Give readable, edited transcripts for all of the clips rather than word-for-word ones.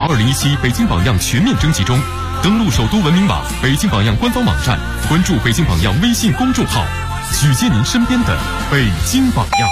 2017北京榜样全面征集中，登录首都文明网、北京榜样官方网站，关注北京榜样微信公众号，举荐您身边的北京榜样。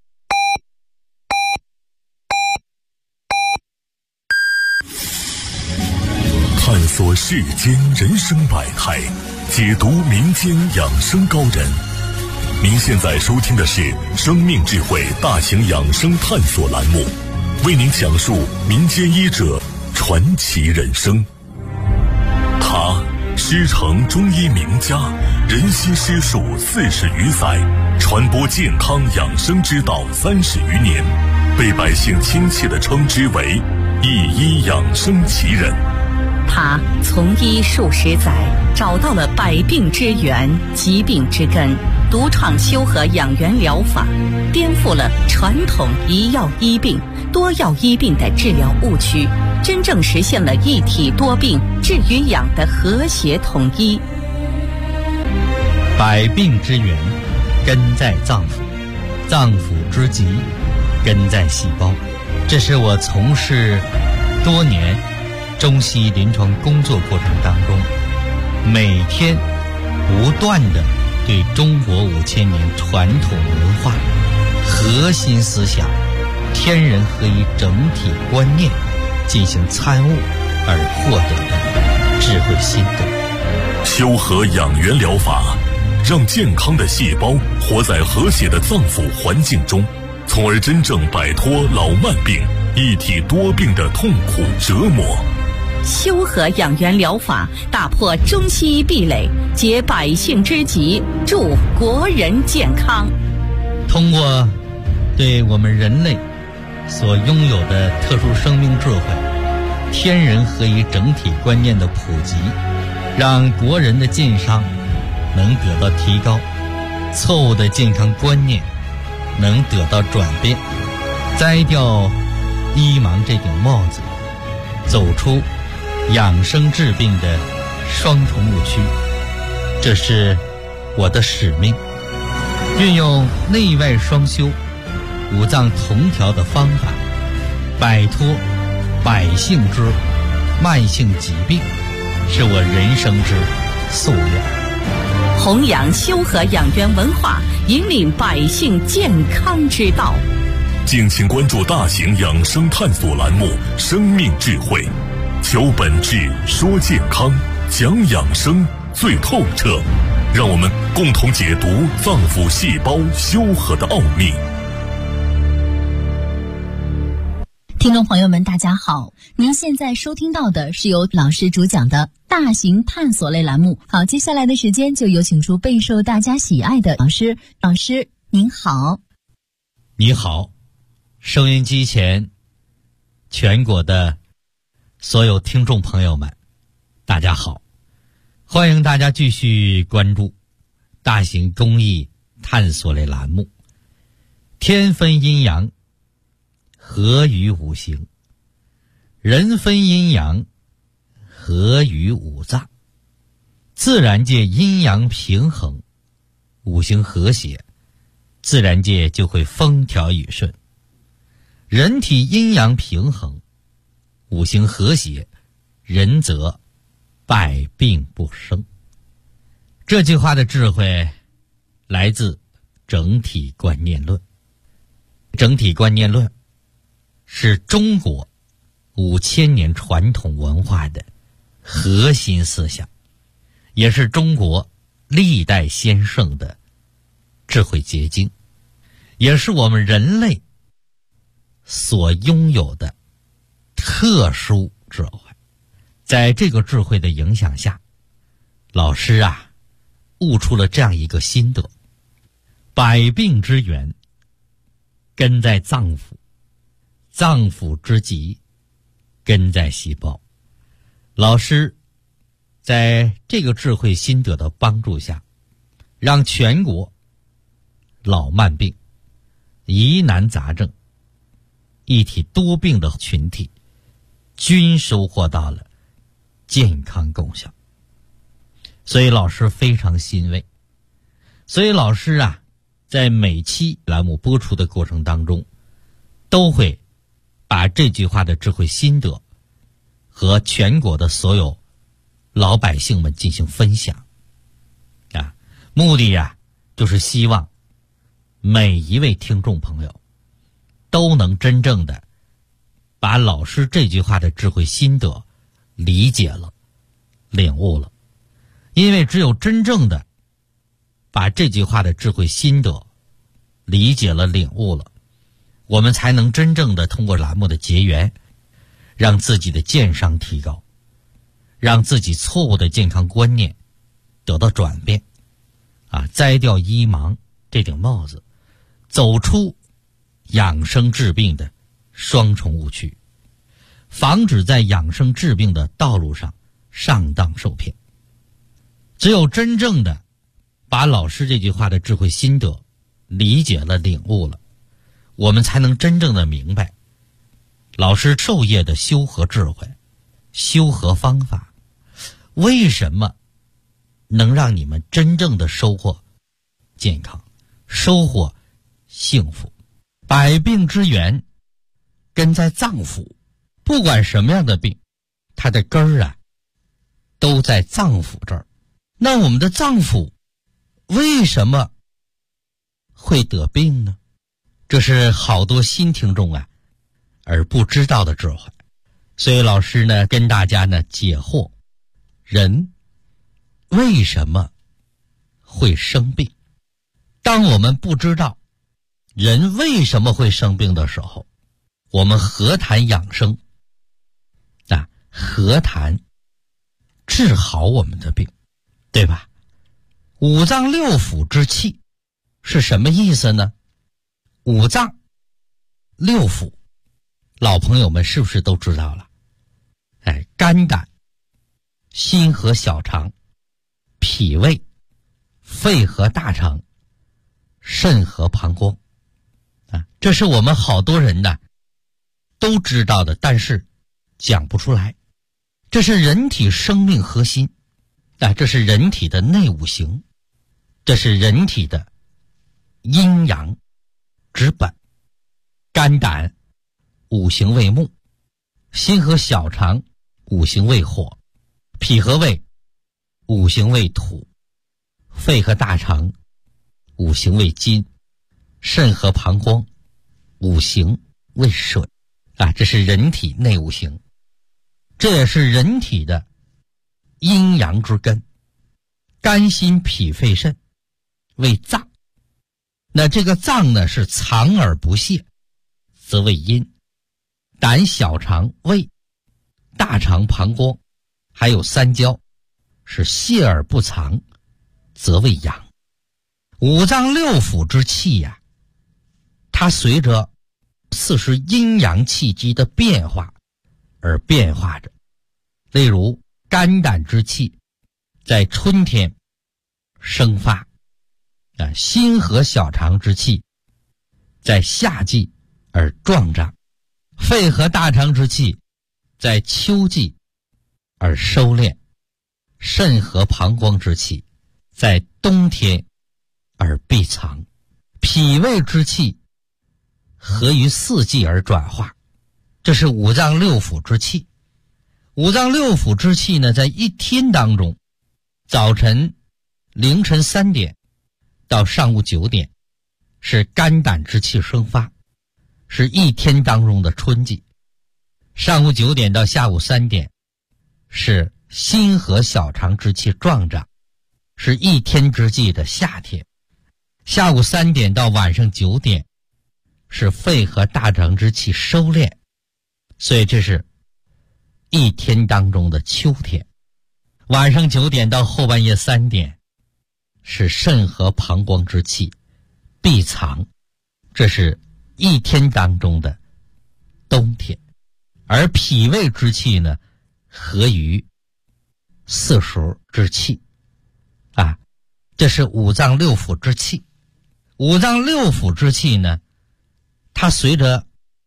探索世间人生百态，解读民间养生高人。您现在收听的是生命智慧大型养生探索栏目，为您讲述民间医者传奇人生。他师承中医名家，仁心师术40余载，传播健康养生之道30余年，被百姓亲切地称之为一医养生奇人。 他从医数十载，找到了百病之源、疾病之根，独创修和养元疗法，颠覆了传统一药医病、多药医病的治疗误区，真正实现了一体多病、治与养的和谐统一。 百病之源根在脏腑，脏腑之疾根在细胞。这是我从事多年中西医临床工作过程当中，每天不断的对中国5000年传统文化、核心思想、天人合一整体观念进行参悟而获得的智慧心得。 修和养元疗法让健康的细胞活在和谐的脏腑环境中，从而真正摆脱老慢病、一体多病的痛苦折磨。 修和养元疗法打破中西医壁垒，解百姓之急，助国人健康。 通过对我们人类所拥有的特殊生命智慧、天人合一整体观念的普及，让国人的健康能得到提高，错误的健康观念能得到转变，摘掉医盲这顶帽子，走出养生治病的双重误区。这是我的使命，运用内外双修、五脏同调的方法，摆脱百姓之慢性疾病，是我人生之夙愿。 弘扬修和养元文化，引领百姓健康之道。 敬请关注大型养生探索栏目《生命智慧》，求本质，说健康，讲养生最透彻，让我们共同解读脏腑细胞修和的奥秘。 听众朋友们大家好，您现在收听到的是由老师主讲的大型探索类栏目。好，接下来的时间就有请出备受大家喜爱的老师。老师您好。 你好，收音机前全国的所有听众朋友们大家好，欢迎大家继续关注大型公益探索类栏目，天分阴阳，合于五行，人分阴阳，合于五脏。自然界阴阳平衡，五行和谐，自然界就会风调雨顺。人体阴阳平衡，五行和谐，人则百病不生。这句话的智慧来自整体观念论。整体观念论是中国5000年传统文化的核心思想，也是中国历代先圣的智慧结晶，也是我们人类所拥有的特殊智慧。在这个智慧的影响下，老师悟出了这样一个心得：百病之源根在脏腑，脏腑之疾根在细胞。老师在这个智慧心得的帮助下，让全国老慢病、疑难杂症、一体多病的群体均收获到了健康功效。所以老师非常欣慰。所以老师在每期栏目播出的过程当中，都会把这句话的智慧心得和全国的所有老百姓们进行分享啊，目的呀就是希望每一位听众朋友都能真正的把老师这句话的智慧心得理解了、领悟了。因为只有真正的把这句话的智慧心得理解了、领悟了，我们才能真正的通过栏目的结缘，让自己的健商提高，让自己错误的健康观念得到转变啊，摘掉医盲这顶帽子，走出养生治病的双重误区，防止在养生治病的道路上上当受骗。只有真正的把老师这句话的智慧心得理解了、领悟了，我们才能真正的明白老师授业的修和智慧、修和方法为什么能让你们真正的收获健康、收获幸福。百病之源根在脏腑，不管什么样的病，它的根儿啊都在脏腑这儿。那我们的脏腑为什么会得病呢？这是好多新听众啊而不知道的智慧。所以老师呢跟大家呢解惑，人为什么会生病？当我们不知道人为什么会生病的时候，我们何谈养生啊？何谈治好我们的病，对吧？五脏六腑之气是什么意思呢？五脏六腑老朋友们是不是都知道了？肝胆、心和小肠、脾胃、肺和大肠、肾和膀胱啊，这是我们好多人呢都知道的，但是讲不出来。这是人体生命核心啊，这是人体的内五行，这是人体的阴阳之本。肝胆五行为木，心和小肠五行为火，脾和胃五行为土，肺和大肠五行为金，肾和膀胱五行为水啊，这是人体内五行，这也是人体的阴阳之根。肝心脾肺肾为脏，那这个脏呢是藏而不泄，则为阴。胆小肠胃大肠膀胱还有三焦是泄而不藏，则为阳。五脏六腑之气呀，它随着40阴阳气机的变化而变化着。例如肝胆之气在春天生发啊，心和小肠之气在夏季而壮长，肺和大肠之气在秋季而收敛，肾和膀胱之气在冬天而闭藏，脾胃之气合于四季而转化。这是五脏六腑之气。五脏六腑之气呢，在一天当中，早晨凌晨3点到上午9点是肝胆之气生发，是一天当中的春季。上午9点到下午3点是心和小肠之气壮长，是一天之计的夏天。下午3点到晚上9点是肺和大肠之气收敛，所以这是一天当中的秋天。晚上9点到后半夜3点是肾和膀胱之气闭藏，这是一天当中的冬天。而脾胃之气呢，合于四时之气啊，这是五脏六腑之气。五脏六腑之气呢，它随着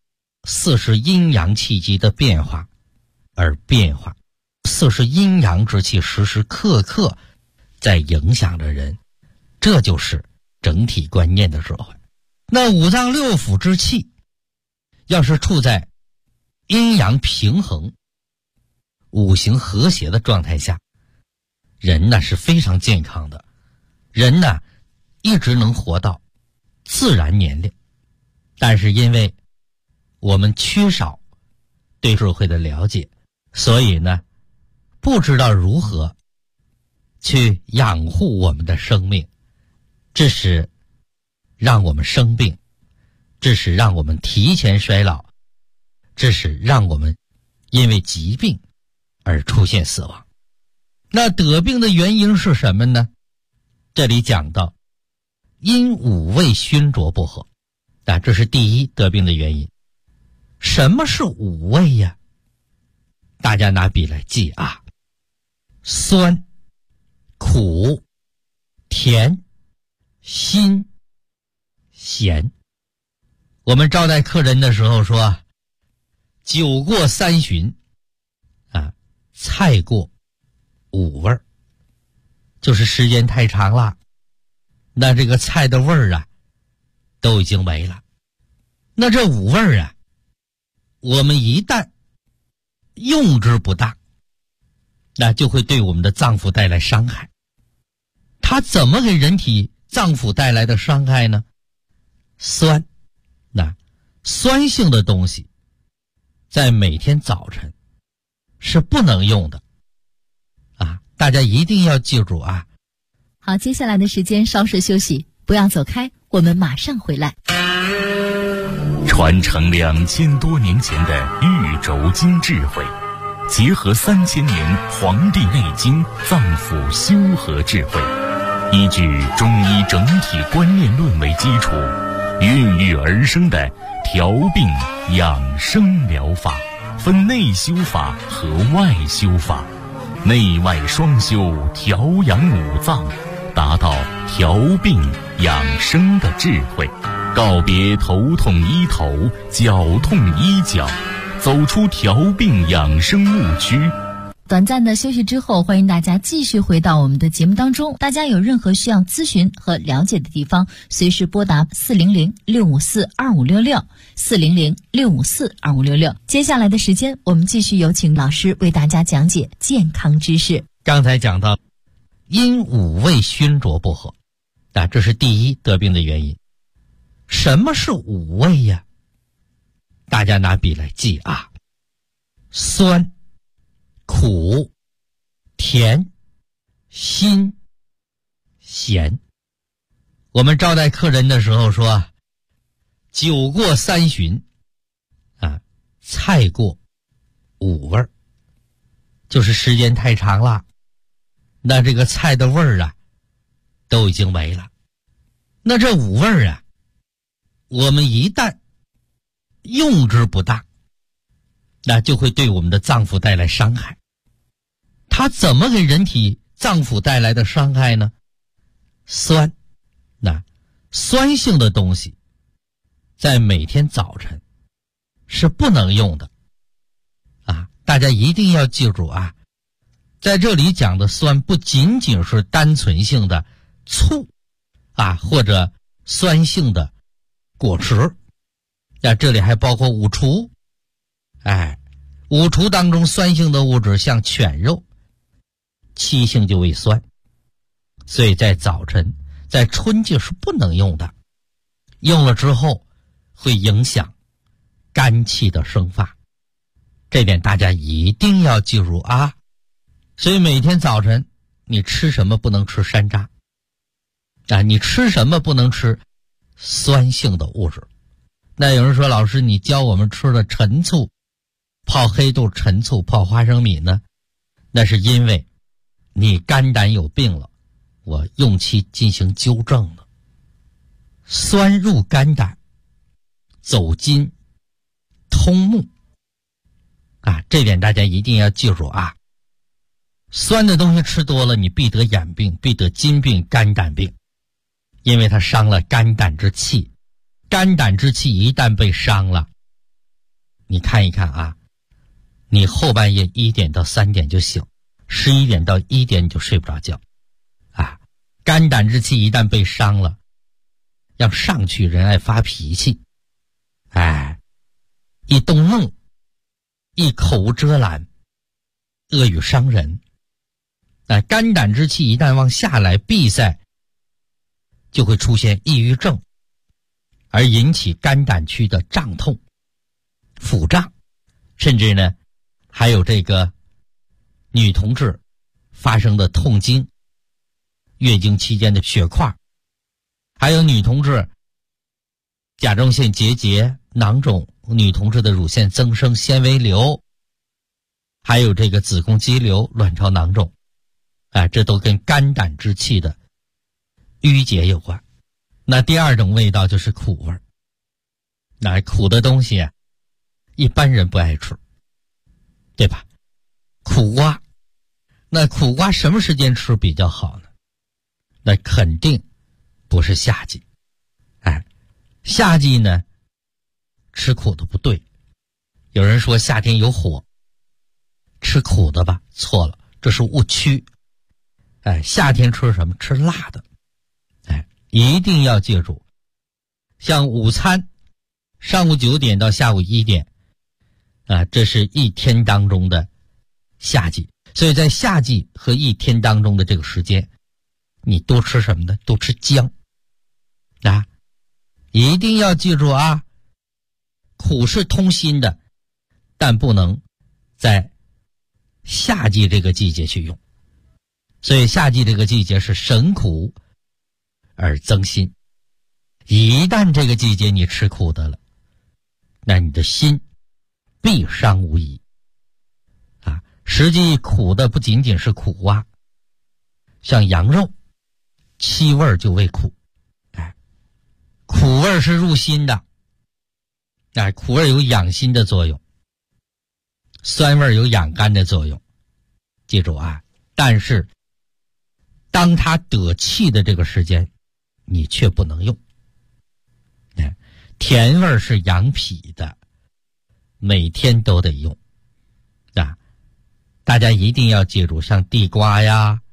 40阴阳气机的变化而变化，40阴阳之气时时刻刻在影响着人，这就是整体观念的智慧。那五脏六腑之气要是处在阴阳平衡五行和谐的状态下，人呢是非常健康的，人呢一直能活到自然年龄。但是因为我们缺少对社会的了解，所以呢不知道如何去养护我们的生命，致使让我们生病，致使让我们提前衰老，致使让我们因为疾病而出现死亡。那得病的原因是什么呢？这里讲到因五味熏灼不和，这是第一得病的原因。什么是五味呀？大家拿笔来记啊：酸、苦、甜、辛、咸。我们招待客人的时候说，酒过三巡菜过五味儿，就是时间太长了，那这个菜的味儿都已经没了。那这五味儿我们一旦用之不当，那就会对我们的脏腑带来伤害。它怎么给人体脏腑带来的伤害呢？酸，酸性的东西在每天早晨是不能用的大家一定要记住啊。 好，接下来的时间稍事休息，不要走开，我们马上回来。 传承2000多年前的玉轴经智慧，结合3000年《黄帝内经》脏腑修和智慧，依据中医整体观念论为基础，孕育而生的调病养生疗法，分内修法和外修法，内外双修，调养五脏，达到调病养生的智慧，告别头痛医头，脚痛医脚，走出调病养生误区。 短暂的休息之后，欢迎大家继续回到我们的节目当中。大家有任何需要咨询和了解的地方，随时拨打400-654-2566 400-654-2566。接下来的时间，我们继续有请老师为大家讲解健康知识。 刚才讲到因五味熏灼不和，这是第一得病的原因。什么是五味呀？大家拿笔来记啊：酸、苦、甜、辛、咸。我们招待客人的时候说，酒过三巡菜过五味儿，就是时间太长了，那这个菜的味儿都已经没了。那这五味儿我们一旦用之不当，那就会对我们的脏腑带来伤害。它怎么给人体脏腑带来的伤害呢？酸，酸性的东西在每天早晨是不能用的大家一定要记住啊。在这里讲的酸不仅仅是单纯性的醋或者酸性的果汁，这里还包括五厨。五厨当中酸性的物质像犬肉，七性就为酸，所以在早晨在春季是不能用的，用了之后会影响肝气的生发，这点大家一定要记住啊。所以每天早晨你吃什么不能吃山楂你吃什么不能吃酸性的物质。那有人说，老师你教我们吃的陈醋，泡黑豆、陈醋、泡花生米呢？那是因为你肝胆有病了，我用其进行纠正了。酸入肝胆，走筋通目这点大家一定要记住啊。酸的东西吃多了，你必得眼病，必得筋病、肝胆病，因为它伤了肝胆之气。肝胆之气一旦被伤了，你看一看你后半夜1点到3点就醒，11点到1点你就睡不着觉肝胆之气一旦被伤了，要上去人爱发脾气一动怒，一口无遮拦恶语伤人。肝胆之气一旦往下来闭塞，就会出现抑郁症，而引起肝胆区的胀痛、腹胀，甚至呢还有这个女同志发生的痛经、月经期间的血块，还有女同志甲状腺结节、囊肿，女同志的乳腺增生、纤维瘤，还有这个子宫肌瘤、卵巢囊肿，这都跟肝胆之气的淤结有关。那第二种味道就是苦味儿。那苦的东西一般人不爱吃，对吧？苦瓜，那苦瓜什么时间吃比较好呢？那肯定不是夏季。夏季呢吃苦的不对。有人说夏天有火，吃苦的吧，错了，这是误区。夏天吃什么？吃辣的。一定要记住，像午餐上午9点到下午1点这是一天当中的夏季，所以在夏季和一天当中的这个时间，你多吃什么呢？多吃姜一定要记住苦是通心的，但不能在夏季这个季节去用。所以夏季这个季节是省苦而增心。一旦这个季节你吃苦的了，那你的心必伤无疑实际苦的不仅仅是苦瓜，像羊肉七味就为苦。苦味是入心的，苦味有养心的作用，酸味有养肝的作用。记住但是当它得气的这个时间，你却不能用。甜味是养脾的，每天都得用。大家一定要记住，像地瓜呀、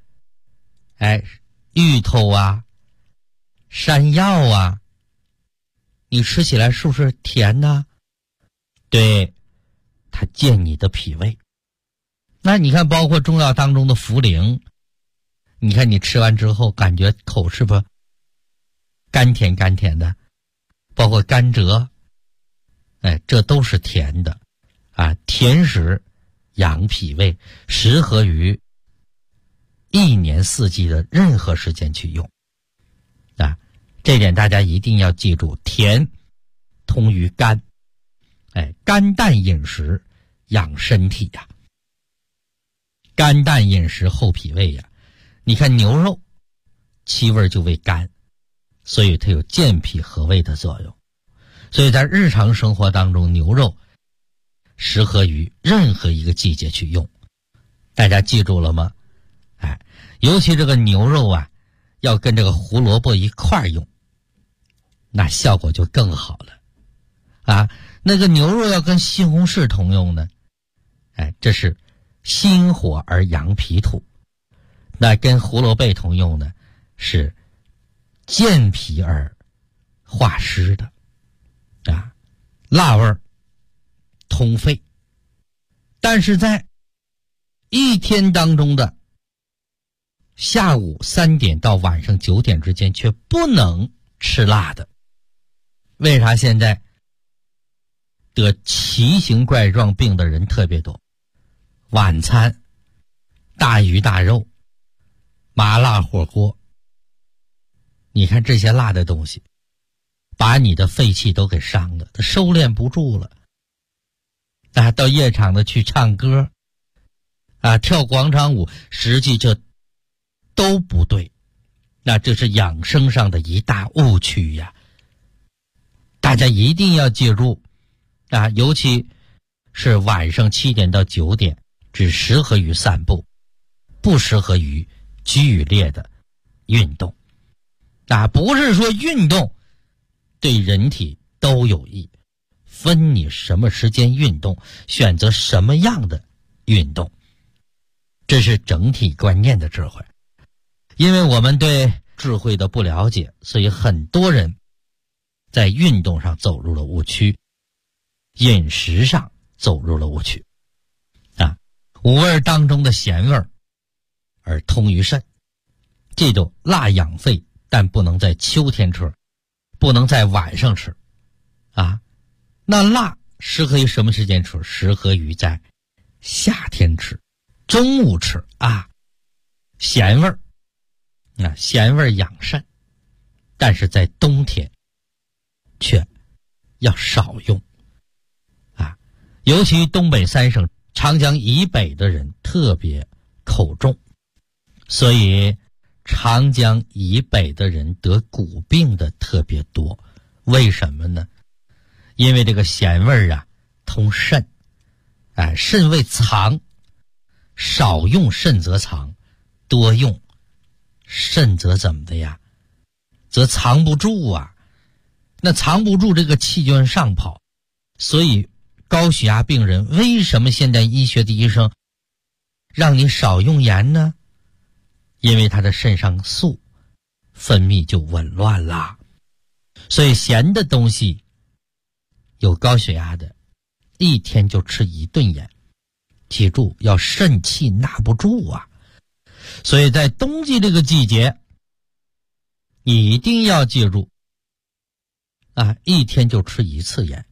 芋头山药你吃起来是不是甜呢？对，它健你的脾胃。那你看包括中药当中的茯苓，你看你吃完之后感觉口是不是甘甜甘甜的，包括甘蔗，这都是甜的甜食养脾胃，适合于一年四季的任何时间去用这点大家一定要记住，甜通于肝，肝淡饮食养身体肝淡饮食厚脾胃你看牛肉七味就为肝，所以它有健脾和胃的作用。所以在日常生活当中，牛肉适合于任何一个季节去用。大家记住了吗？尤其这个牛肉要跟这个胡萝卜一块用，那效果就更好了那个牛肉要跟西红柿同用呢，这是心火而养脾土。那跟胡萝卜同用呢，是健脾而化湿的辣味通肺。但是在一天当中的下午3点到晚上9点之间却不能吃辣的。为啥现在得奇形怪状病的人特别多？晚餐大鱼大肉、麻辣火锅，你看这些辣的东西把你的肺气都给伤了，它收敛不住了到夜场的去唱歌跳广场舞，实际这都不对。那这是养生上的一大误区大家一定要记住尤其是晚上7点到9点只适合于散步，不适合于剧烈的运动不是说运动对人体都有益，分你什么时间运动，选择什么样的运动，这是整体观念的智慧。因为我们对智慧的不了解，所以很多人在运动上走入了误区，饮食上走入了误区五味当中的咸味而通于肾。记住，辣养肺，但不能在秋天吃，不能在晚上吃啊。那辣适合于什么时间吃？适合于在夏天吃，中午吃啊。咸味咸味养肾，但是在冬天却要少用啊。尤其东北三省长江以北的人特别口重，所以长江以北的人得骨病的特别多。为什么呢？因为这个咸味通肾，肾为藏，少用肾则藏，多用肾则怎么的呀？则藏不住啊。那藏不住，这个气就往上跑。所以高血压病人为什么现在医学的医生让你少用盐呢？因为他的肾上素分泌就紊乱啦。所以咸的东西，有高血压的一天就吃1顿盐，记住要肾气纳不住啊。所以在冬季这个季节，你一定要记住一天就吃1次盐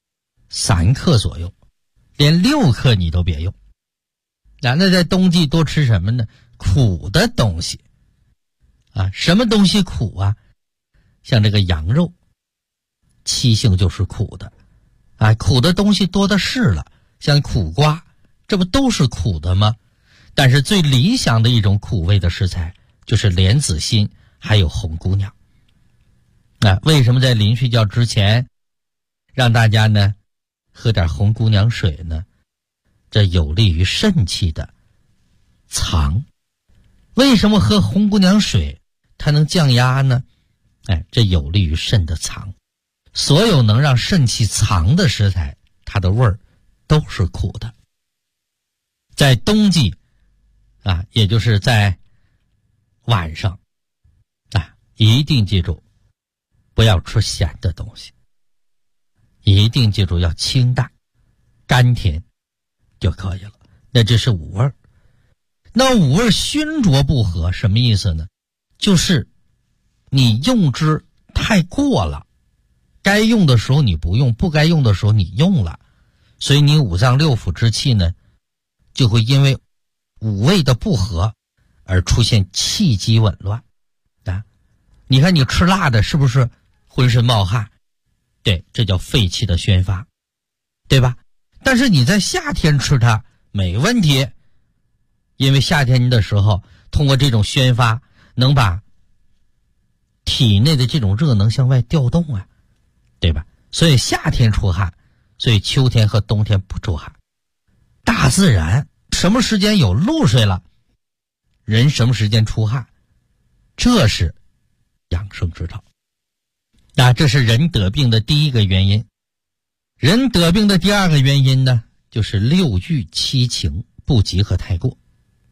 ，3克左右，连6克你都别用。那在冬季多吃什么呢？苦的东西什么东西苦啊？像这个羊肉，七性就是苦的苦的东西多的是了，像苦瓜，这不都是苦的吗？但是最理想的一种苦味的食材就是莲子心还有红姑娘。为什么在临睡觉之前让大家呢喝点红姑娘水呢？这有利于肾气的藏。为什么喝红姑娘水它能降压呢？这有利于肾的藏。所有能让肾气藏的食材，它的味儿都是苦的。在冬季也就是在晚上一定记住不要吃咸的东西，一定记住要清淡甘甜就可以了。那这是五味。那五味熏灼不和什么意思呢？就是你用之太过了，该用的时候你不用，不该用的时候你用了，所以你五脏六腑之气呢就会因为五味的不和而出现气机紊乱你看你吃辣的是不是浑身冒汗？对，这叫肺气的宣发，对吧？但是你在夏天吃它没问题，因为夏天的时候通过这种宣发能把体内的这种热能向外调动对吧？所以夏天出汗，所以秋天和冬天不出汗。大自然什么时间有露水了，人什么时间出汗，这是养生之道。这是人得病的第一个原因。人得病的第二个原因呢，就是六欲七情不及和太过。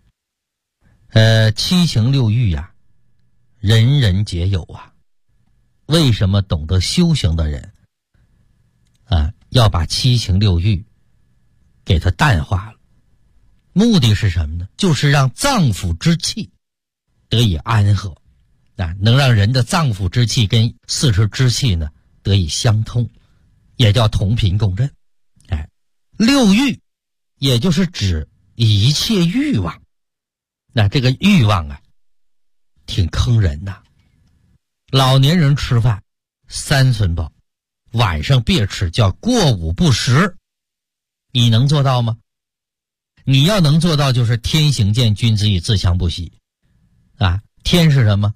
七情六欲人人皆有为什么懂得修行的人要把七情六欲给它淡化了？目的是什么呢？就是让脏腑之气得以安和能让人的脏腑之气跟四肢之气呢得以相通，也叫同频共振。六欲也就是指一切欲望。这个欲望挺坑人老年人吃饭3寸饱，晚上别吃，叫过午不食。你能做到吗？你要能做到，就是天行健，君子以自强不息天是什么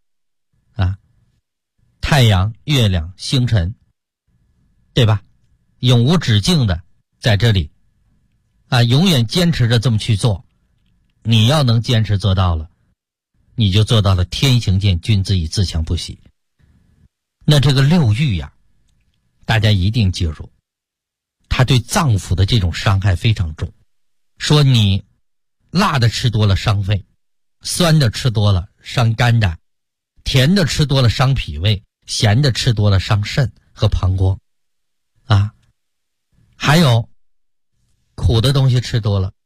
太阳、月亮、星辰，对吧？永无止境的在这里永远坚持着这么去做。你要能坚持做到了，你就做到了天行健，君子以自强不息。那这个六欲大家一定记住，它对脏腑的这种伤害非常重。说你辣的吃多了伤肺，酸的吃多了伤肝胆，甜的吃多了伤脾胃，咸的吃多了伤肾和膀胱还有苦的东西吃多了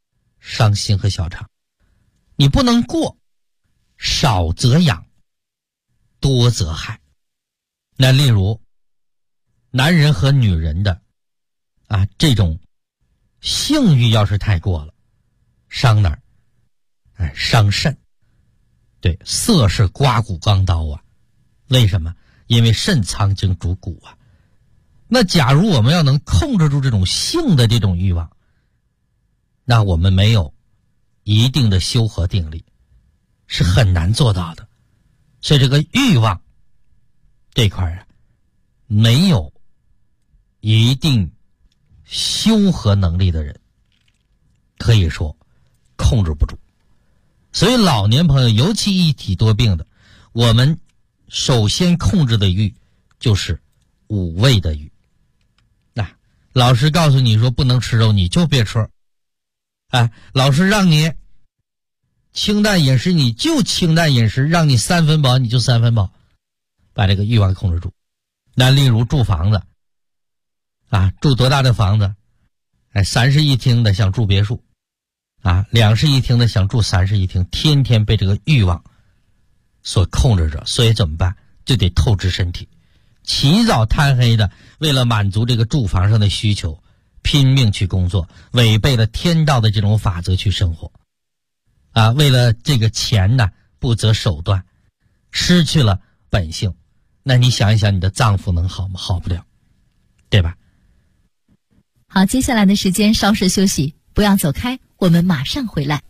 伤心和小肠。你不能过，少则养，多则害。那例如男人和女人的这种性欲要是太过了，伤哪儿？伤肾。对，色是刮骨钢刀啊。为什么？因为肾藏精主骨啊。那假如我们要能控制住这种性的这种欲望，那我们没有一定的修和定力，是很难做到的。所以这个欲望这块没有一定修和能力的人，可以说控制不住。所以老年朋友，尤其一体多病的，我们首先控制的欲就是五味的欲。老师告诉你说不能吃肉，你就别吃。老师让你清淡饮食，你就清淡饮食，让你3分饱你就3分饱，把这个欲望控制住。那例如住房子住多大的房子？3室1厅的想住别墅，2室1厅的想住3室1厅，天天被这个欲望所控制着。所以怎么办？就得透支身体，起早贪黑的，为了满足这个住房上的需求，拼命去工作，违背了天道的这种法则去生活为了这个钱呢，不择手段，失去了本性。那你想一想，你的脏腑能好吗？好不了，对吧？ 好，接下来的时间稍事休息，不要走开，我们马上回来。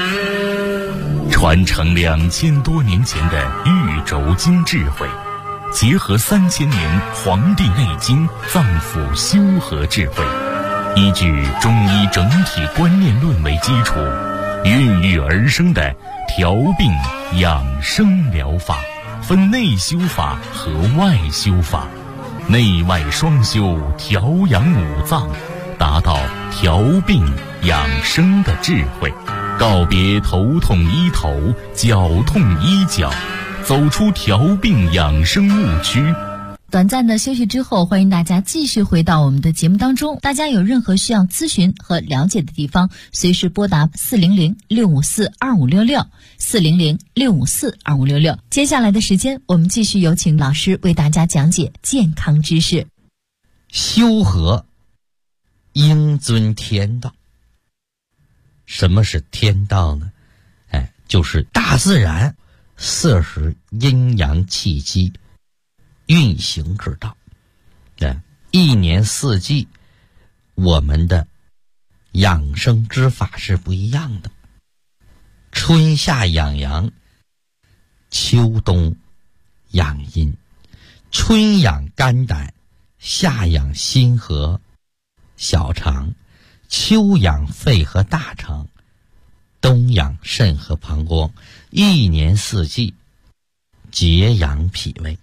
传承2000多年前的玉轴经智慧，结合3000年《黄帝内经》脏腑修和智慧，依据中医整体观念论为基础，孕育而生的调病养生疗法，分内修法和外修法，内外双修，调养五脏，达到调病养生的智慧，告别头痛医头，脚痛医脚，走出调病养生误区。 短暂的休息之后，欢迎大家继续回到我们的节目当中。大家有任何需要咨询和了解的地方，随时拨打400-654-2566 400-654-2566。接下来的时间，我们继续有请老师为大家讲解健康知识。 修和应遵天道。什么是天道呢？就是大自然40阴阳气机运行之道。一年四季我们的养生之法是不一样的。春夏养阳，秋冬养阴。春养肝胆，夏养心和小肠，秋养肺和大肠，冬养肾和膀胱。一年四季节养脾胃。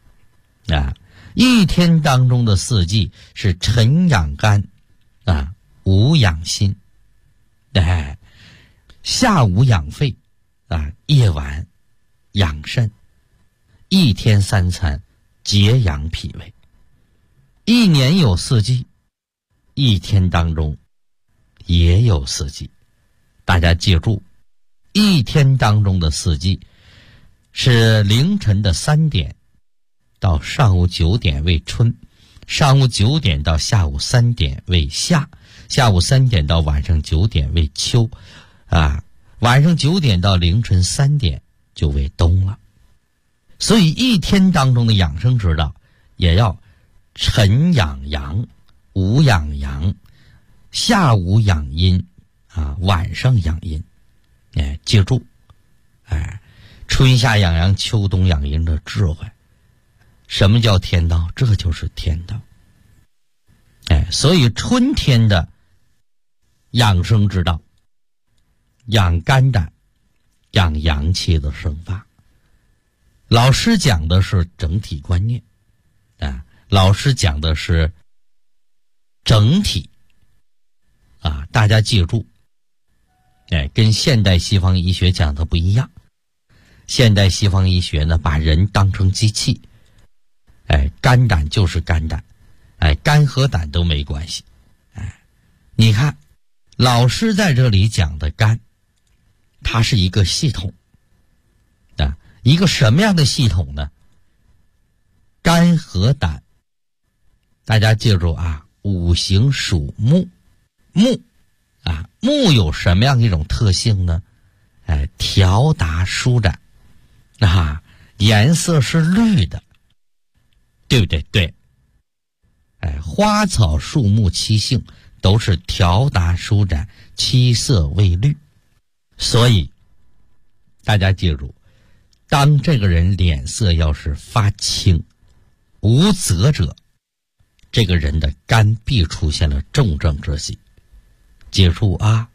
一天当中的四季是晨养肝午养心，下午养肺夜晚养肾。一天3餐节养脾胃。一年有四季，一天当中也有四季。大家记住，一天当中的四季是凌晨的3点到上午9点为春，上午9点到下午3点为夏，下午3点到晚上9点为秋，晚上9点到凌晨3点就为冬了。所以一天当中的养生之道也要晨养阳，午养阳，下午养阴晚上养阴。记住春夏养阳，秋冬养阴的智慧。什么叫天道？这就是天道。所以春天的养生之道，养肝胆，养阳气的生发。老师讲的是整体观念老师讲的是整体大家记住跟现代西方医学讲的不一样。现代西方医学呢，把人当成机器，肝胆就是肝胆，肝和胆都没关系。你看老师在这里讲的肝，它是一个系统啊，一个什么样的系统呢？肝和胆，大家记住啊，五行属木，木有什么样一种特性呢？条达舒展啊，颜色是绿的，对不对？对。花草树木其性都是条达舒展，七色为绿。所以大家记住，当这个人脸色要是发青无泽者，这个人的肝必出现了重症之喜。记住啊。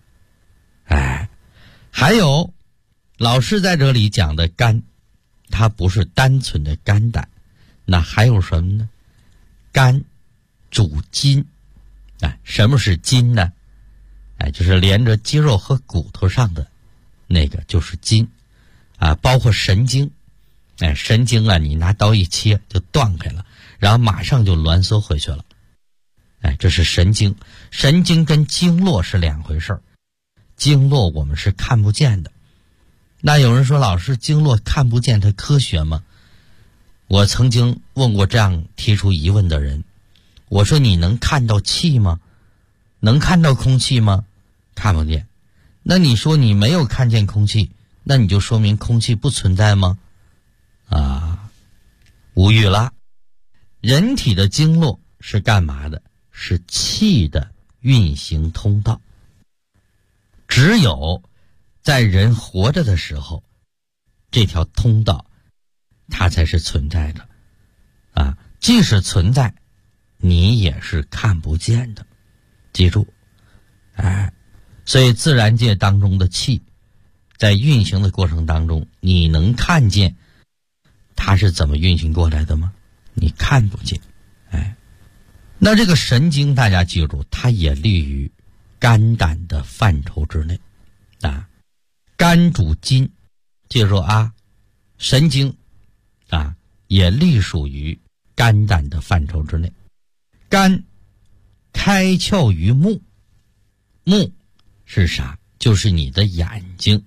还有老师在这里讲的肝，它不是单纯的肝胆，那还有什么呢？肝主筋。什么是筋呢？就是连着肌肉和骨头上的那个就是筋包括神经。神经你拿刀一切就断开了，然后马上就挛缩回去了。这是神经。神经跟经络是两回事儿，经络我们是看不见的。那有人说，老师，经络看不见它科学吗？我曾经问过这样提出疑问的人，我说你能看到气吗？能看到空气吗？看不见。那你说你没有看见空气，那你就说明空气不存在吗？无语了。人体的经络是干嘛的？是气的运行通道。只有在人活着的时候，这条通道它才是存在的即使存在，你也是看不见的。记住所以自然界当中的气在运行的过程当中，你能看见它是怎么运行过来的吗？你看不见。那这个神经大家记住，它也立于肝胆的范畴之内肝主筋，记住神经也隶属于肝胆的范畴之内。肝开窍于目，目是啥？就是你的眼睛。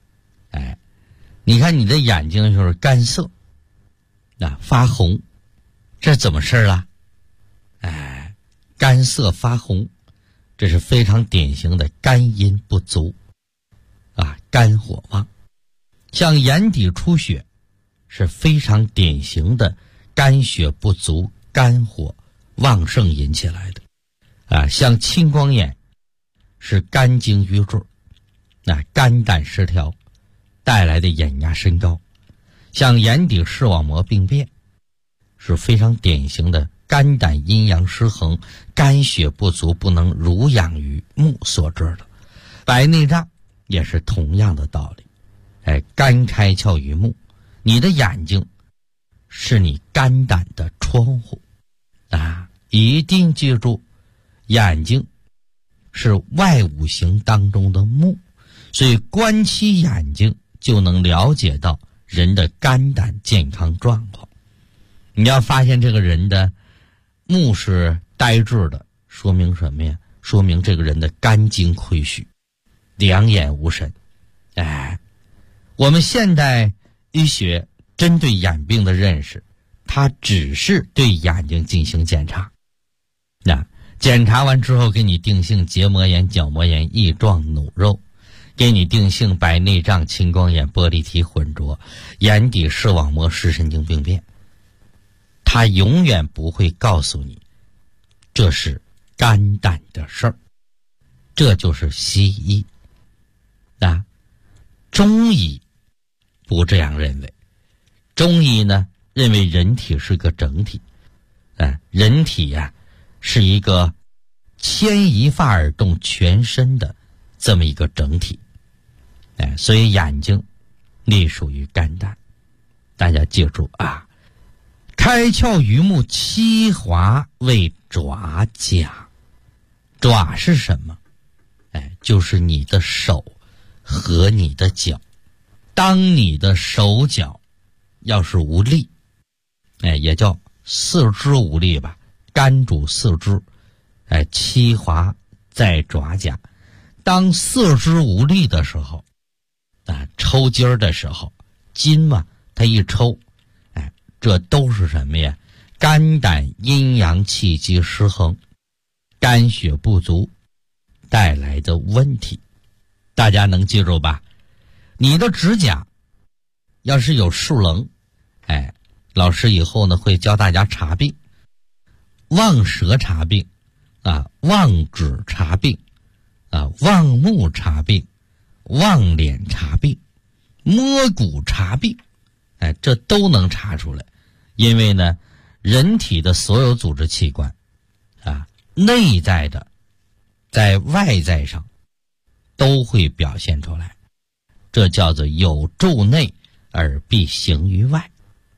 你看你的眼睛就是干涩发红，这怎么事了？干涩发红，这是非常典型的肝阴不足肝火旺。像眼底出血是非常典型的肝血不足，肝火旺盛引起来的像青光眼是肝经瘀滞肝胆失调带来的眼压升高。像眼底视网膜病变是非常典型的肝胆阴阳失衡，肝血不足，不能濡养于目所致的。白内障也是同样的道理。肝开窍于目，你的眼睛是你肝胆的窗户一定记住，眼睛是外五行当中的目，所以观其眼睛就能了解到人的肝胆健康状况。你要发现这个人的目是呆滞的，说明什么呀？说明这个人的肝经亏虚，两眼无神。我们现代医学针对眼病的认识，它只是对眼睛进行检查。检查完之后给你定性结膜炎、角膜炎、翼状弩肉，给你定性白内障、青光眼、玻璃体混浊、眼底视网膜视神经病变。他永远不会告诉你这是肝胆的事儿，这就是西医中医不这样认为。中医呢认为人体是个整体人体是一个牵一发而动全身的这么一个整体所以眼睛隶属于肝胆。大家记住开窍于目，七华为爪甲。爪是什么？就是你的手和你的脚。当你的手脚要是无力也叫四肢无力吧，肝主四肢七华在爪甲。 当四肢无力的时候，抽筋儿的时候，筋嘛，它一抽，这都是什么呀？肝胆阴阳气机失衡，肝血不足带来的问题。大家能记住吧？你的指甲要是有竖棱，老师以后呢会教大家查病，望舌查病望指查病望目查病，望脸查病，摸骨查病，这都能查出来。因为呢，人体的所有组织器官内在的在外在上都会表现出来，这叫做有助内而必行于外。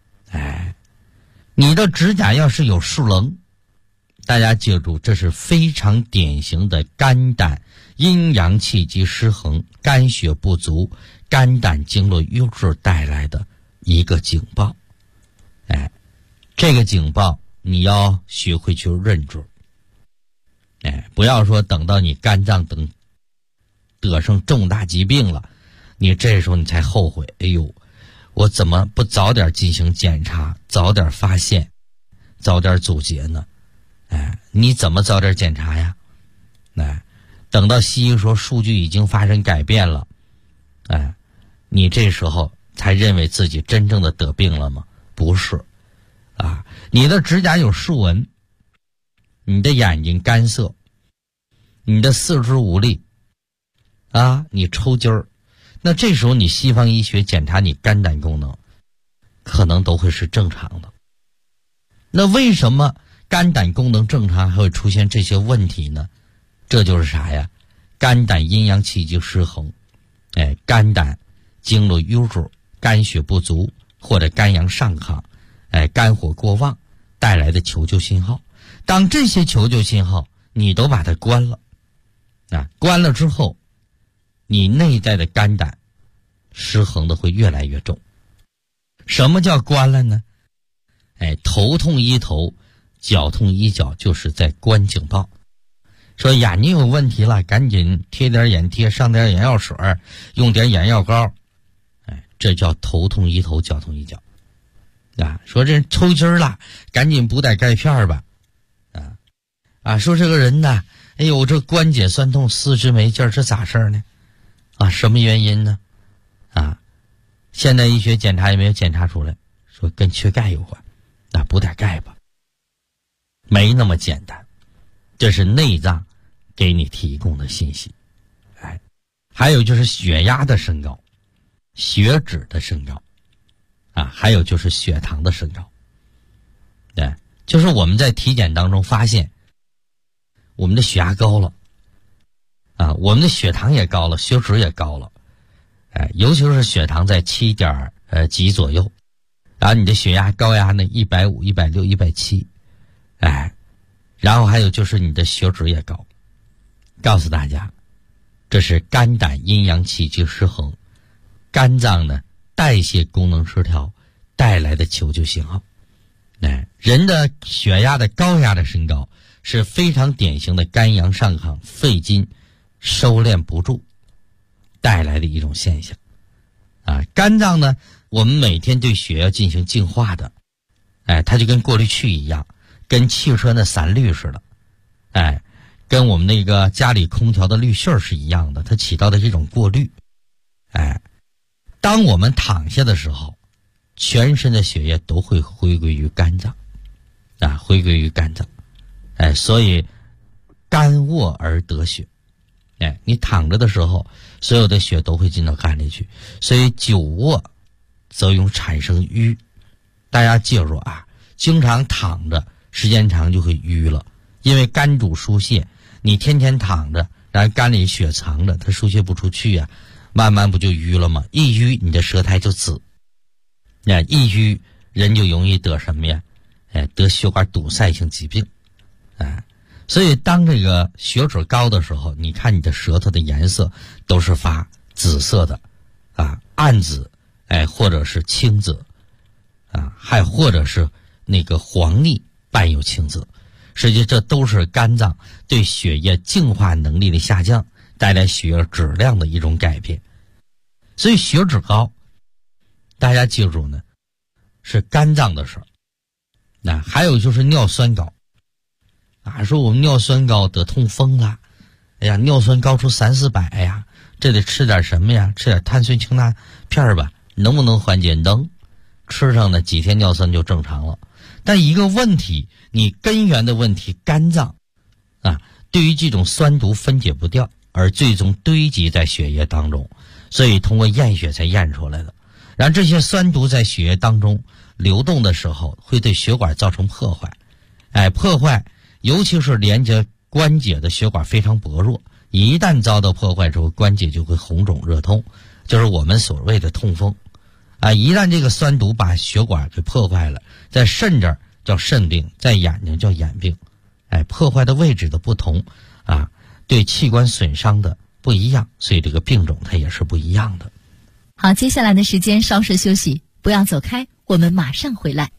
你的指甲要是有竖棱，大家记住，这是非常典型的肝胆阴阳气机失衡，肝血不足，肝胆经络瘀滞带来的一个警报。这个警报你要学会去认准。不要说等到你肝脏等得上重大疾病了，你这时候你才后悔，哎呦，我怎么不早点进行检查，早点发现，早点阻截呢？你怎么早点检查呀？等到西医说数据已经发生改变了，你这时候才认为自己真正的得病了吗？不是你的指甲有竖纹，你的眼睛干涩，你的四肢无力你抽筋儿，那这时候你西方医学检查你肝胆功能可能都会是正常的。那为什么肝胆功能正常还会出现这些问题呢？这就是啥呀？肝胆阴阳气机失衡，肝胆经络瘀滞，肝血不足，或者肝阳上亢，肝火过旺带来的求救信号。当这些求救信号你都把它关了，关了之后，你内在的肝胆失衡的会越来越重。什么叫关了呢？头痛医头，脚痛医脚，就是在关警报。说眼睛有问题了，赶紧贴点眼贴，上点眼药水，用点眼药膏，这叫头痛医头，脚痛医脚。说这抽筋了，赶紧补点钙片吧。说这个人呢，哎呦，这关节酸痛，四肢没劲儿，这咋事呢？什么原因呢？现代医学检查也没有检查出来，说跟缺钙有关，那补点钙吧。没那么简单，这是内脏给你提供的信息。还有就是血压的升高，血脂的升高，还有就是血糖的升高。就是我们在体检当中发现，我们的血压高了，我们的血糖也高了，血脂也高了，尤其是血糖在7点几左右，然后你的血压高压呢150、160、170，然后还有就是你的血脂也高。告诉大家，这是肝胆阴阳气机失衡，肝脏呢代谢功能失调带来的求救信号。人的血压的高压的升高是非常典型的肝阳上亢，肺经收敛不住带来的一种现象。肝脏呢，我们每天对血要进行净化的，它就跟过滤器一样，跟汽车的散滤似的，跟我们那个家里空调的滤芯是一样的，它起到的这种过滤。当我们躺下的时候，全身的血液都会回归于肝脏，回归于肝脏。所以肝卧而得血。你躺着的时候，所有的血都会进到肝里去，所以久卧则容易产生瘀。大家记住经常躺着时间长就会瘀了，因为肝主疏泄，你天天躺着，然后肝里血藏着，它疏泄不出去慢慢不就瘀了吗？一瘀你的舌苔就紫，一瘀人就容易得什么呀？得血管堵塞性疾病。所以当这个血脂高的时候，你看你的舌头的颜色都是发紫色的，暗紫，或者是青紫，还或者是那个黄腻伴有青紫。实际这都是肝脏对血液净化能力的下降带来血液质量的一种改变。所以血脂高，大家记住呢，是肝脏的事儿。那还有就是尿酸高啊，说我们尿酸高得痛风啦，哎呀，尿酸高出300-400呀，这得吃点什么呀？吃点碳酸氢钠片吧，能不能缓解？能，吃上呢几天尿酸就正常了。但一个问题，你根源的问题，肝脏啊，对于这种酸毒分解不掉，而最终堆积在血液当中，所以通过验血才验出来的。然后这些酸毒在血液当中流动的时候，会对血管造成破坏。破坏，尤其是连接关节的血管非常薄弱，一旦遭到破坏之后，关节就会红肿热痛，就是我们所谓的痛风。一旦这个酸毒把血管给破坏了，在肾这儿叫肾病，在眼睛叫眼病。破坏的位置的不同对器官损伤的不一样，所以这个病种它也是不一样的。 好，接下来的时间稍事休息，不要走开，我们马上回来。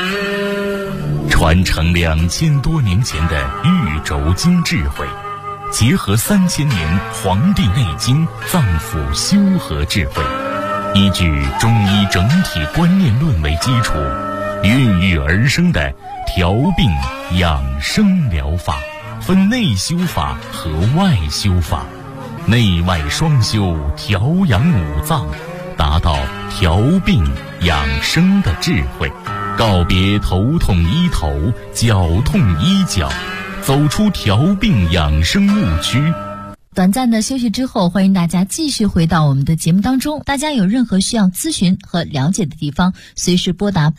传承2000多年前的玉轴经智慧，结合3000年《黄帝内经》脏腑修和智慧，依据中医整体观念论为基础，孕育而生的调病养生疗法，分内修法和外修法，内外双修，调养五脏，达到调病养生的智慧，告别头痛医头，脚痛医脚，走出调病养生误区。 短暂的休息之后，欢迎大家继续回到我们的节目当中。大家有任何需要咨询和了解的地方，随时拨打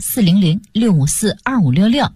400-654-2566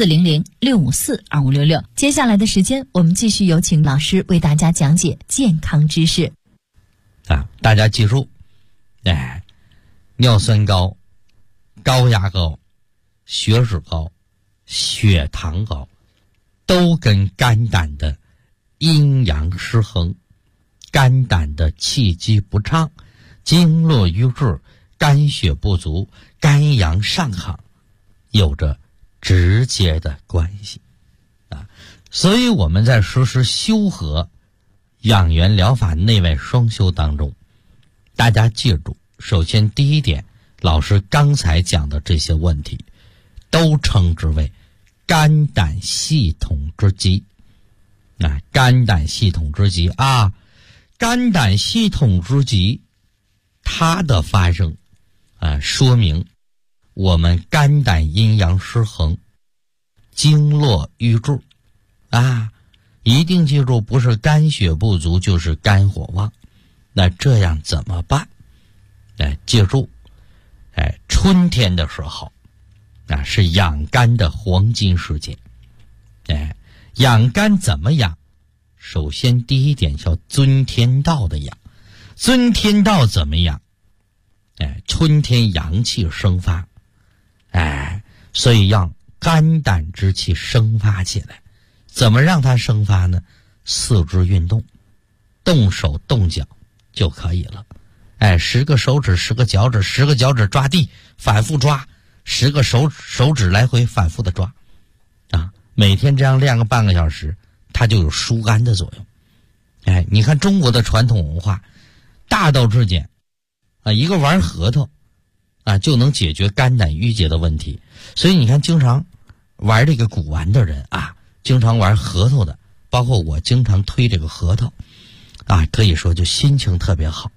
400-654-2566。接下来的时间，我们继续有请老师为大家讲解健康知识。 大家记住，尿酸高、高压高、血脂高、血糖高，都跟肝胆的阴阳失衡、肝胆的气机不畅、经络瘀滞、肝血不足、肝阳上亢有着直接的关系所以我们在实施修和养元疗法内外双修当中，大家记住，首先第一点，老师刚才讲的这些问题都称之为肝胆系统之疾。肝胆系统之疾肝胆系统之疾，它的发生说明我们肝胆阴阳失衡，经络瘀滞一定记住，不是肝血不足就是肝火旺。那这样怎么办？记住，春天的时候是养肝的黄金时间。养肝怎么养？首先第一点叫遵天道的养。遵天道怎么养？春天阳气生发，所以让肝胆之气生发起来。怎么让它生发呢？四肢运动，动手动脚就可以了。10个手指10个脚趾，10个脚趾抓地反复抓，10个手指来回反复的抓每天这样练个半个小时，它就有疏肝的作用。你看中国的传统文化大道至简一个玩核桃就能解决肝胆郁结的问题。所以你看经常玩这个古玩的人经常玩核桃的，包括我经常推这个核桃可以说就心情特别好。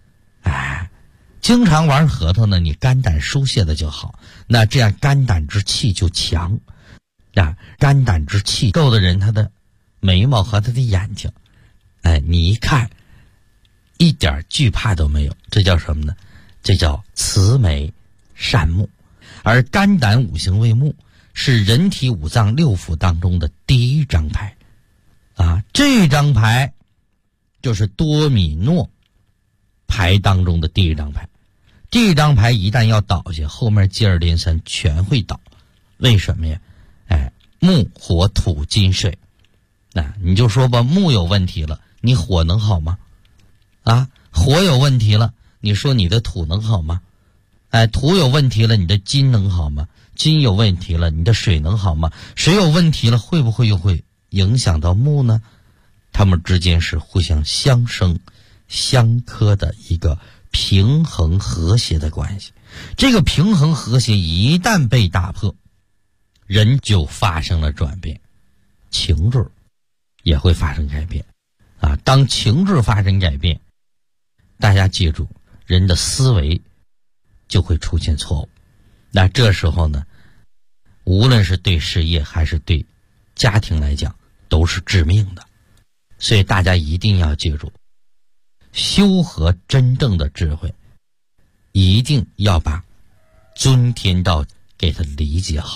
经常玩核桃呢，你肝胆疏泄的就好，那这样肝胆之气就强肝胆之气够的人，他的眉毛和他的眼睛你一看一点惧怕都没有，这叫什么呢？这叫慈眉善目。而肝胆五行为目，是人体五脏六腑当中的第一张牌这张牌就是多米诺牌当中的第一张牌。这张牌一旦要倒下，后面接二连三全会倒。为什么呀？木火土金水你就说吧，木有问题了，你火能好吗？火有问题了，你说你的土能好吗？土有问题了，你的金能好吗？金有问题了，你的水能好吗？水有问题了，会不会又会影响到木呢？ 它们之间是互相相生相克的一个平衡和谐的关系。这个平衡和谐一旦被打破，人就发生了转变，情志也会发生改变啊。当情志发生改变，大家记住，人的思维就会出现错误。那这时候呢，无论是对事业还是对家庭来讲，都是致命的。所以大家一定要记住，修和真正的智慧，一定要把尊天道给它理解好。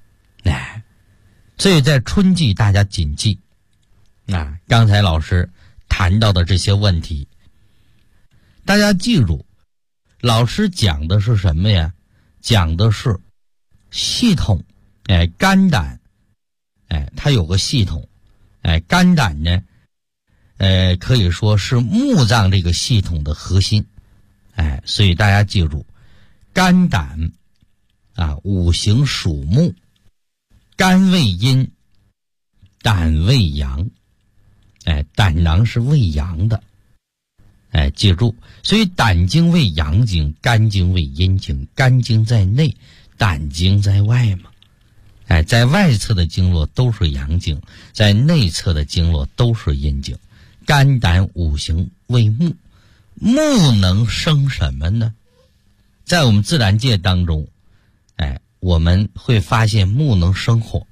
所以在春季大家谨记刚才老师谈到的这些问题，大家记住，老师讲的是什么呀？讲的是系统。肝胆它有个系统。肝胆呢可以说是木脏这个系统的核心。所以大家记住，肝胆五行属木，肝为阴，胆为阳。胆囊是为阳的。记住，所以胆经为阳经，肝经为阴经，肝经在内，胆经在外嘛。在外侧的经络都是阳经，在内侧的经络都是阴经。肝胆五行为木，木能生什么呢？在我们自然界当中，我们会发现木能生火。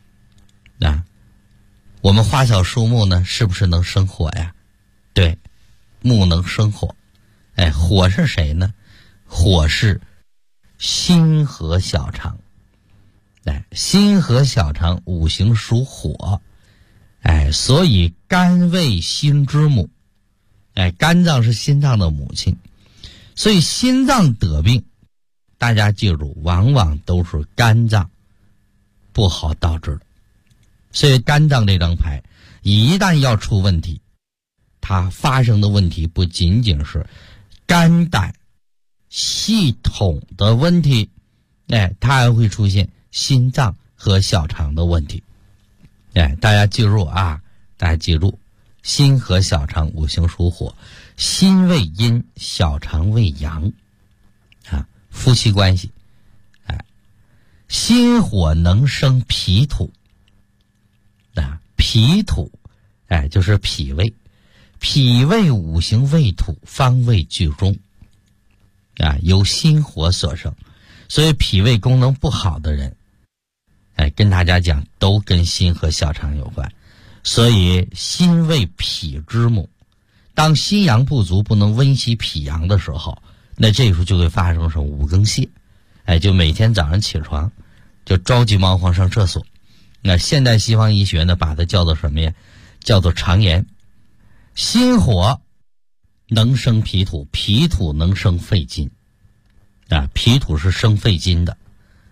我们花草树木呢，是不是能生火呀？对，木能生火。火是谁呢？火是心和小肠。心和小肠五行属火。所以肝为心之母。肝脏是心脏的母亲。所以心脏得病，大家记住，往往都是肝脏不好导致的。所以肝脏这张牌一旦要出问题，它发生的问题不仅仅是肝胆系统的问题，它还会出现心脏和小肠的问题。大家记住大家记住，心和小肠五行属火，心为阴，小肠为阳。夫妻关系，心火能生脾土。脾土就是脾胃，脾胃五行为土，方位居中。由心火所生。所以脾胃功能不好的人，跟大家讲，都跟心和小肠有关。所以心为脾之母，当心阳不足，不能温习脾阳的时候，那这时候就会发生什么五更泻。就每天早上起床就着急忙慌上厕所。那现代西方医学呢，把它叫做什么呀？叫做肠炎。心火能生脾土，脾土能生肺金。脾土是生肺金的。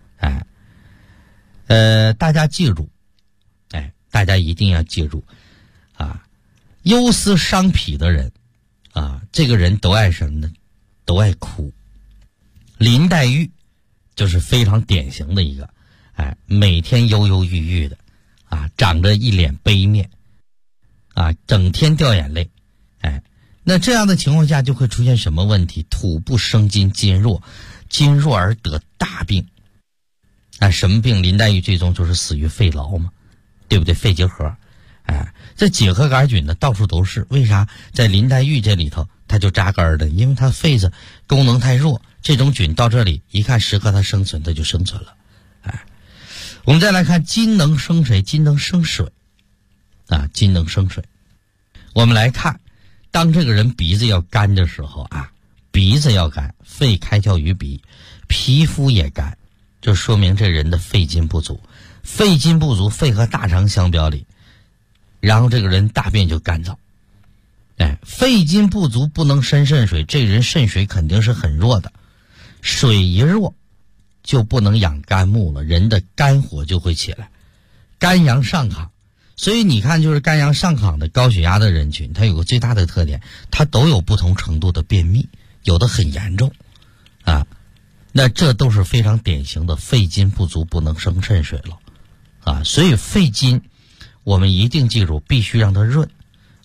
大家记住，大家一定要记住忧思伤脾的人这个人都爱什么呢？都爱哭。林黛玉就是非常典型的一个，每天忧忧郁郁的长着一脸悲面整天掉眼泪。那这样的情况下就会出现什么问题？土不生金，金弱，金弱而得大病。什么病？林黛玉最终就是死于肺痨嘛，对不对？肺结核。这结核杆菌呢到处都是，为啥在林黛玉这里头它就扎根的？因为它肺子功能太弱，这种菌到这里一看适合它生存，它就生存了。我们再来看金能生谁？金能生水。金能生水。我们来看，当这个人鼻子要干的时候鼻子要干，肺开窍于鼻，皮肤也干，就说明这人的肺金不足。肺金不足，肺和大肠相表里，然后这个人大便就干燥。肺金不足不能生肾水，这人肾水肯定是很弱的。水一弱就不能养肝木了，人的肝火就会起来，肝阳上亢。所以你看，就是肝阳上亢的高血压的人群，它有个最大的特点，它都有不同程度的便秘，有的很严重那这都是非常典型的肺金不足，不能生肾水了所以肺金我们一定记住，必须让它润。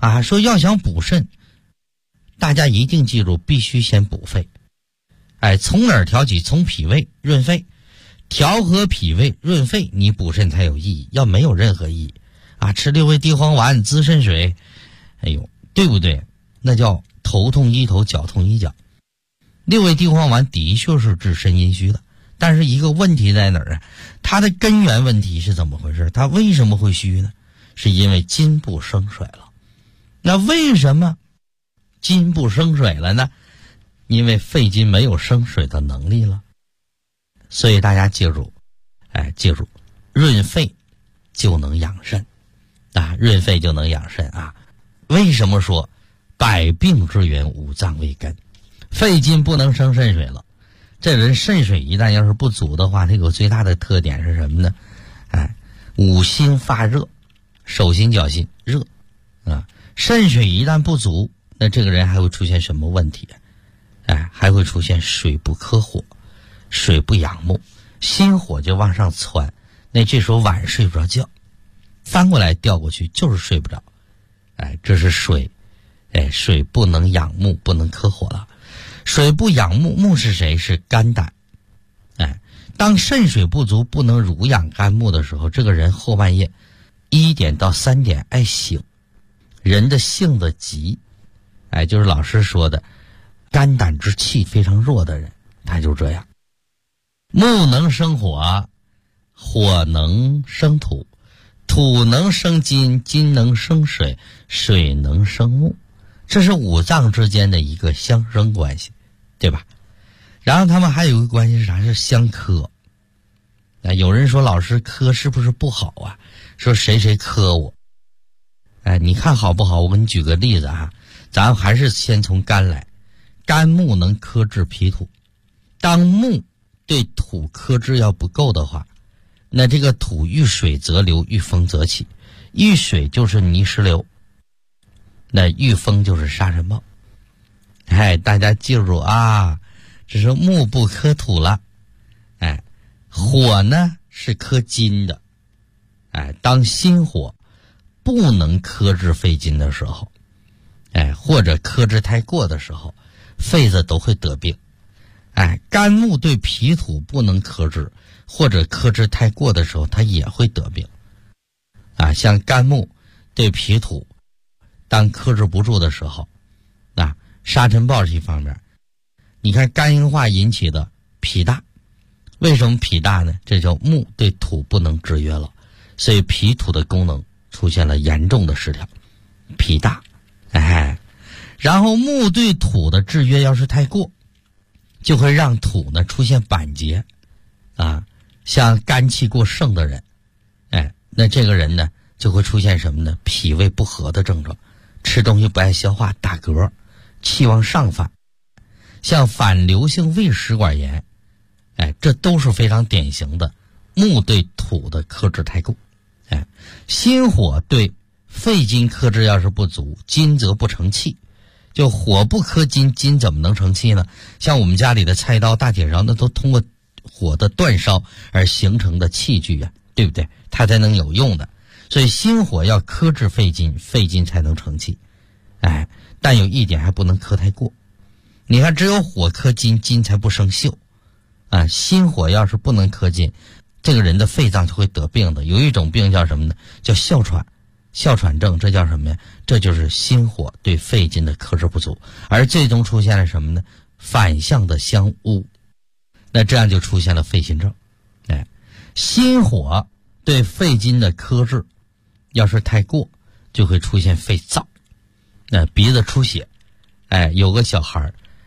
啊，说要想补肾，大家一定记住，必须先补肺。从哪儿调起？从脾胃润肺，调和脾胃润肺，你补肾才有意义。要没有任何意义啊，吃6味地黄丸滋肾水，对不对？那叫头痛医头，脚痛医脚。6味地黄丸的确是治肾阴虚的，但是一个问题在哪儿啊？它的根源问题是怎么回事？它为什么会虚呢？是因为筋不生水了。那为什么筋不生水了呢？因为肺筋没有生水的能力了。所以大家记住，润肺就能养肾啊，润肺就能养肾啊。为什么说百病之源五脏为根？肺筋不能生肾水了，这人肾水一旦要是不足的话，它有最大的特点是什么呢？五心发热，手心脚心热啊。肾水一旦不足，那这个人还会出现什么问题？还会出现水不克火，水不养目，心火就往上窜，那这时候晚上睡不着觉，翻过来调过去就是睡不着。这是水，水不能养目，不能克火了。水不养目，目是谁？是肝胆。当肾水不足，不能濡养肝木的时候，这个人后半夜1点到3点爱醒，人的性子急，就是老师说的肝胆之气非常弱的人，他就这样。木能生火，火能生土，土能生金，金能生水，水能生木，这是五脏之间的一个相生关系，对吧？然后他们还有一个关系是啥？是相克。有人说老师克是不是不好啊？说谁谁克我。你看好不好？我给你举个例子啊，咱还是先从肝来。肝木能克制脾土，当木对土克制要不够的话，那这个土遇水则流，遇风则起，遇水就是泥石流，那遇风就是沙尘暴。大家记住啊，这是木不克土了。火呢是克金的。当心火不能克制肺筋的时候，或者克制太过的时候，肺子都会得病。肝木对脾土不能克制，或者克制太过的时候，它也会得病。像肝木对脾土当克制不住的时候，沙尘暴是一方面。你看肝硬化引起的脾大，为什么脾大呢？这叫木对土不能制约了，所以脾土的功能出现了严重的失调，脾大。然后木对土的制约要是太过，就会让土呢出现板结像肝气过盛的人，那这个人呢就会出现什么呢？脾胃不和的症状，吃东西不爱消化，打嗝，气往上反，像反流性胃食管炎，这都是非常典型的木对土的克制太过。心火对肺筋克制要是不足，金则不成气。就火不克金，金怎么能成气呢？像我们家里的菜刀、大铁勺，那都通过火的煅烧而形成的器具啊，对不对？它才能有用的。所以心火要克制肺筋，肺筋才能成气。但有一点还不能克太过。你看，只有火克金，金才不生锈。心火要是不能克金，这个人的肺脏就会得病的。有一种病叫什么呢？叫哮喘。哮喘症，这叫什么呀？这就是心火对肺筋的克制不足，而最终出现了什么呢？反向的相污，那这样就出现了肺心症。心火对肺筋的克制要是太过，就会出现肺燥，鼻子出血。有个小孩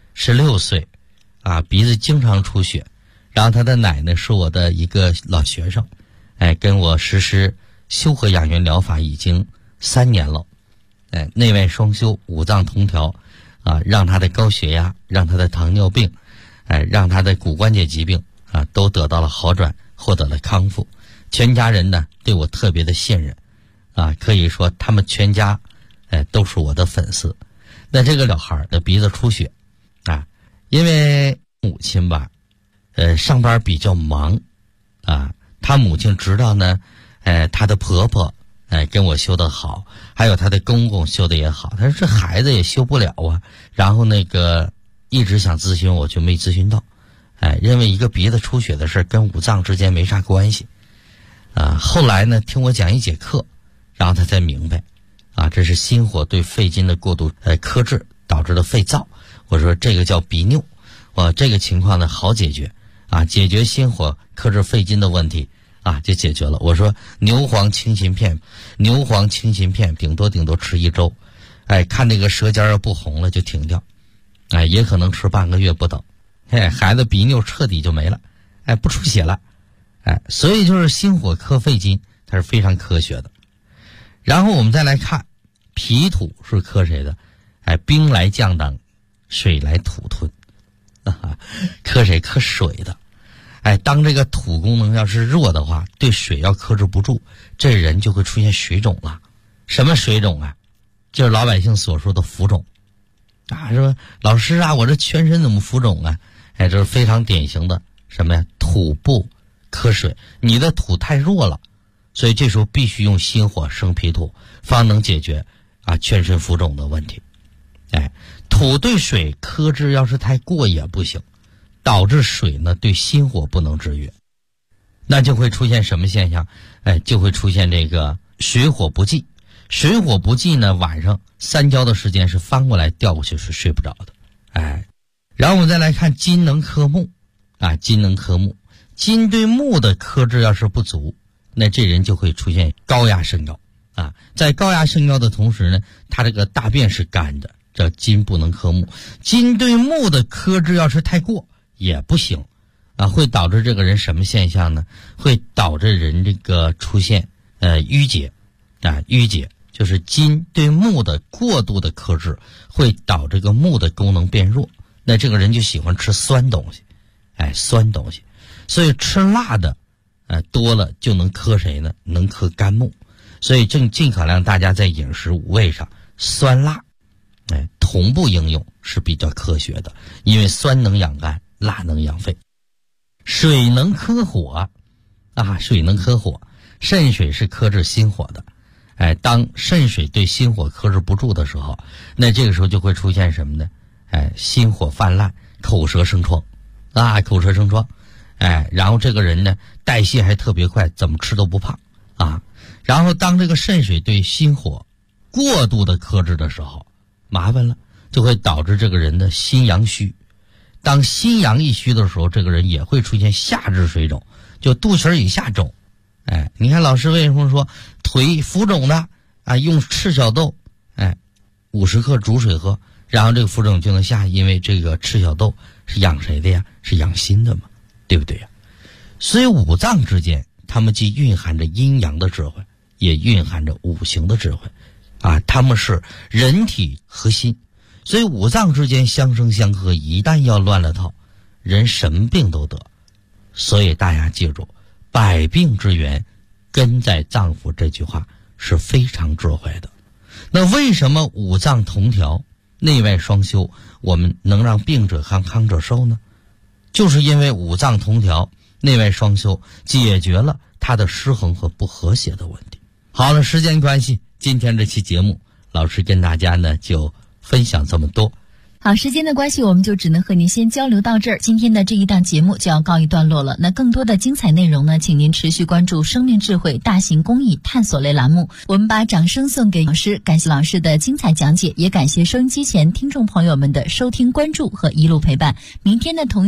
16岁鼻子经常出血，然后他的奶奶是我的一个老学生，跟我实施修和养元疗法已经3年了，内外双修，五脏同调，让他的高血压，让他的糖尿病，让他的骨关节疾病都得到了好转，获得了康复。全家人呢对我特别的信任，可以说他们全家都是我的粉丝。那这个小孩的鼻子出血因为母亲吧上班比较忙他母亲知道呢她的婆婆跟我修得好， 还有他的公公修的也好，他说这孩子也修不了啊，然后一直想咨询我就没咨询到，认为一个鼻子出血的事跟五脏之间没啥关系后来呢听我讲一节课，然后他才明白这是心火对肺经的过度克制导致的肺燥。我说这个叫鼻衄，这个情况呢好解决解决心火克制肺经的问题就解决了。我说牛黄清心片顶多吃1周，看那个舌尖要不红了就停掉，也可能吃半个月不等，孩子鼻衄彻底就没了，不出血了，所以就是心火克肺经它是非常科学的。然后我们再来看脾土是克谁的？兵来将挡，水来土吞克谁？克水的。当这个土功能要是弱的话，对水要克制不住，这人就会出现水肿了。什么水肿啊？就是老百姓所说的浮肿说老师我这全身怎么浮肿啊？这是非常典型的什么呀？土不克水，你的土太弱了，所以这时候必须用心火生脾土，方能解决全身浮肿的问题。土对水克制要是太过也不行，导致水呢对心火不能制约，那就会出现什么现象？就会出现这个水火不济。水火不济呢，晚上3觉的时间是翻过来调过去是睡不着的。然后我们再来看金能克木金能克木，金对木的克制要是不足，那这人就会出现高压肾高在高压肾高的同时呢，他这个大便是干的，这金不能克木。金对木的克制要是太过也不行会导致这个人什么现象呢？会导致人这个出现淤结淤结就是金对木的过度的克制会导致这个木的功能变弱，那这个人就喜欢吃酸东西酸东西，所以吃辣的多了就能克谁呢？能克肝木。所以尽可量大家在饮食五味上酸辣同步应用是比较科学的，因为酸能养肝，辣能养肺。水能克火水能克火，肾水是克制心火的。当肾水对心火克制不住的时候，那这个时候就会出现什么呢？心火泛滥，口舌生疮口舌生疮。然后这个人呢代谢还特别快，怎么吃都不胖然后当这个肾水对心火过度的克制的时候，麻烦了，就会导致这个人的心阳虚。当心阳一虚的时候，这个人也会出现下肢水肿，就肚脐以下肿。你看老师为什么说腿浮肿的用赤小豆50克煮水喝，然后这个浮肿就能下，因为这个赤小豆是养谁的呀？是养心的嘛，对不对呀？所以五脏之间它们既蕴含着阴阳的智慧，也蕴含着五行的智慧它们是人体核心，所以五脏之间相生相克，一旦要乱了套，人什么病都得。所以大家记住，百病之源根在脏腑，这句话是非常智慧的。那为什么五脏同调，内外双修，我们能让病者康，康者寿呢？就是因为五脏同调，内外双修，解决了它的失衡和不和谐的问题。好了，时间关系，今天这期节目老师跟大家呢就分享这么多。 好，时间的关系，我们就只能和您先交流到这儿。今天的这一档节目就要告一段落了。那更多的精彩内容呢，请您持续关注生命智慧大型公益探索类栏目。我们把掌声送给老师，感谢老师的精彩讲解，也感谢收音机前听众朋友们的收听关注和一路陪伴。明天的同